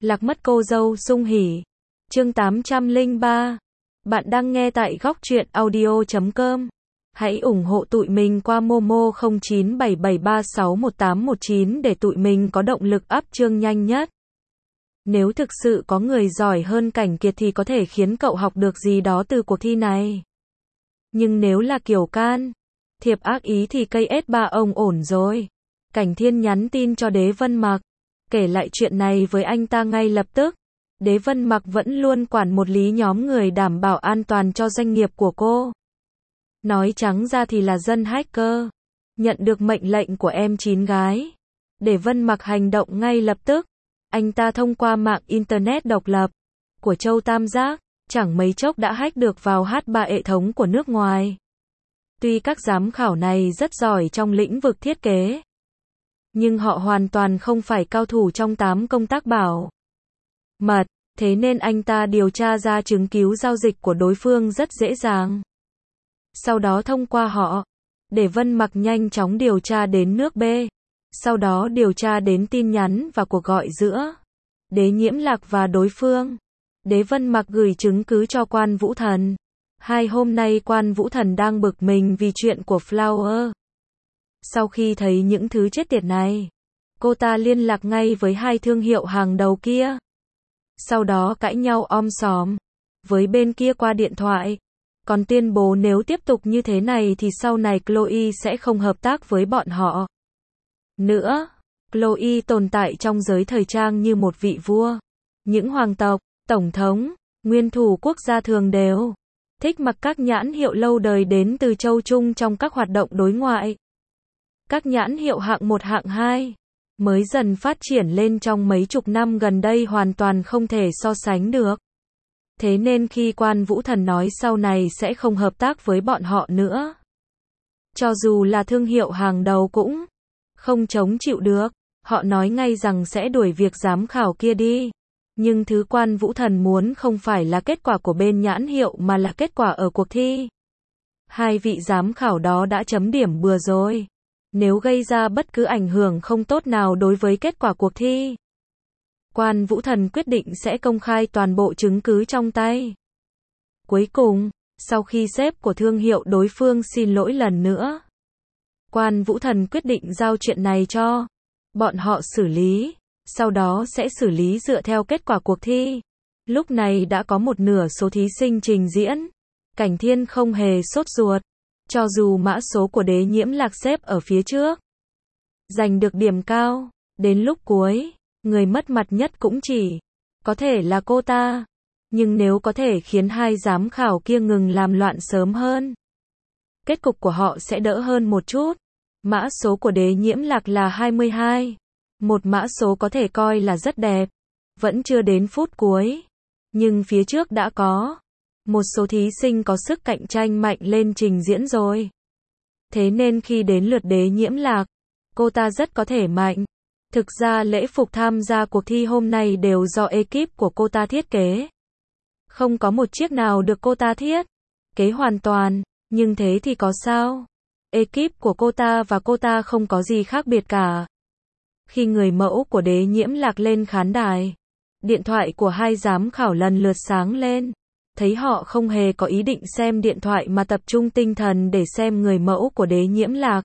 Lạc mất cô dâu sung hỉ. Chương 803. Bạn đang nghe tại góc truyện audio.com. Hãy ủng hộ tụi mình qua Momo 0977361819 để tụi mình có động lực up chương nhanh nhất. Nếu thực sự có người giỏi hơn Cảnh Kiệt thì có thể khiến cậu học được gì đó từ cuộc thi này. Nhưng nếu là kiểu can thiệp ác ý thì cây S3 ông ổn rồi. Cảnh Thiên nhắn tin cho Đế Vân Mặc, kể lại chuyện này với anh ta ngay lập tức. Đế Vân Mặc vẫn luôn quản một lý nhóm người đảm bảo an toàn cho doanh nghiệp của cô. Nói trắng ra thì là dân hacker. Nhận được mệnh lệnh của em chín gái, Đế Vân Mặc hành động ngay lập tức. Anh ta thông qua mạng Internet độc lập của Châu Tam Giác, chẳng mấy chốc đã hack được vào H3 hệ thống của nước ngoài. Tuy các giám khảo này rất giỏi trong lĩnh vực thiết kế, nhưng họ hoàn toàn không phải cao thủ trong 8 công tác bảo mật, thế nên anh ta điều tra ra chứng cứ giao dịch của đối phương rất dễ dàng. Sau đó thông qua họ, Đế Vân Mặc nhanh chóng điều tra đến nước B, sau đó điều tra đến tin nhắn và cuộc gọi giữa Đế Nhiễm Lạc và đối phương. Đế Vân Mặc gửi chứng cứ cho Quan Vũ Thần. 2 hôm nay Quan Vũ Thần đang bực mình vì chuyện của Flower. Sau khi thấy những thứ chết tiệt này, cô ta liên lạc ngay với 2 thương hiệu hàng đầu kia. Sau đó cãi nhau om sòm với bên kia qua điện thoại. Còn tuyên bố nếu tiếp tục như thế này thì sau này Chloe sẽ không hợp tác với bọn họ nữa. Chloe tồn tại trong giới thời trang như một vị vua. Những hoàng tộc, tổng thống, nguyên thủ quốc gia thường đều thích mặc các nhãn hiệu lâu đời đến từ châu Trung trong các hoạt động đối ngoại. Các nhãn hiệu hạng 1 hạng 2 mới dần phát triển lên trong mấy chục năm gần đây hoàn toàn không thể so sánh được. Thế nên khi Quan Vũ Thần nói sau này sẽ không hợp tác với bọn họ nữa, cho dù là thương hiệu hàng đầu cũng không chống chịu được. Họ nói ngay rằng sẽ đuổi việc giám khảo kia đi. Nhưng thứ Quan Vũ Thần muốn không phải là kết quả của bên nhãn hiệu mà là kết quả ở cuộc thi. 2 vị giám khảo đó đã chấm điểm bừa rồi. Nếu gây ra bất cứ ảnh hưởng không tốt nào đối với kết quả cuộc thi, Quan Vũ Thần quyết định sẽ công khai toàn bộ chứng cứ trong tay. Cuối cùng, sau khi sếp của thương hiệu đối phương xin lỗi lần nữa, Quan Vũ Thần quyết định giao chuyện này cho bọn họ xử lý, sau đó sẽ xử lý dựa theo kết quả cuộc thi. Lúc này đã có một nửa số thí sinh trình diễn. Cảnh Thiên không hề sốt ruột, cho dù mã số của Đế Nhiễm Lạc xếp ở phía trước, giành được điểm cao, đến lúc cuối, người mất mặt nhất cũng chỉ có thể là cô ta. Nhưng nếu có thể khiến 2 giám khảo kia ngừng làm loạn sớm hơn, kết cục của họ sẽ đỡ hơn một chút. Mã số của Đế Nhiễm Lạc là 22. Một mã số có thể coi là rất đẹp. Vẫn chưa đến phút cuối, nhưng phía trước đã có một số thí sinh có sức cạnh tranh mạnh lên trình diễn rồi. Thế nên khi đến lượt Đế Nhiễm Lạc, cô ta rất có thể mạnh. Thực ra lễ phục tham gia cuộc thi hôm nay đều do ekip của cô ta thiết kế. Không có một chiếc nào được cô ta thiết kế hoàn toàn, nhưng thế thì có sao? Ekip của cô ta và cô ta không có gì khác biệt cả. Khi người mẫu của Đế Nhiễm Lạc lên khán đài, điện thoại của 2 giám khảo lần lượt sáng lên. Thấy họ không hề có ý định xem điện thoại mà tập trung tinh thần để xem người mẫu của Đế Nhiễm Lạc.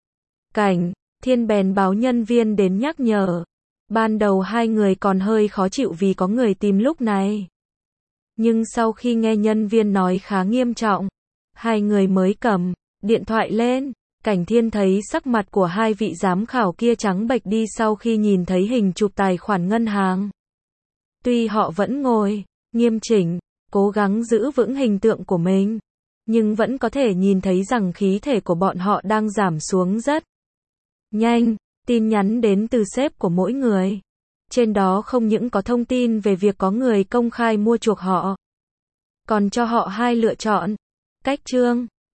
Cảnh Thiên bèn báo nhân viên đến nhắc nhở. Ban đầu 2 người còn hơi khó chịu vì có người tìm lúc này. Nhưng sau khi nghe nhân viên nói khá nghiêm trọng, 2 người mới cầm điện thoại lên. Cảnh Thiên thấy sắc mặt của 2 vị giám khảo kia trắng bệch đi sau khi nhìn thấy hình chụp tài khoản ngân hàng. Tuy họ vẫn ngồi nghiêm chỉnh, cố gắng giữ vững hình tượng của mình, nhưng vẫn có thể nhìn thấy rằng khí thể của bọn họ đang giảm xuống rất nhanh. Tin nhắn đến từ sếp của mỗi người. Trên đó không những có thông tin về việc có người công khai mua chuộc họ, còn cho họ 2 lựa chọn. Cách chương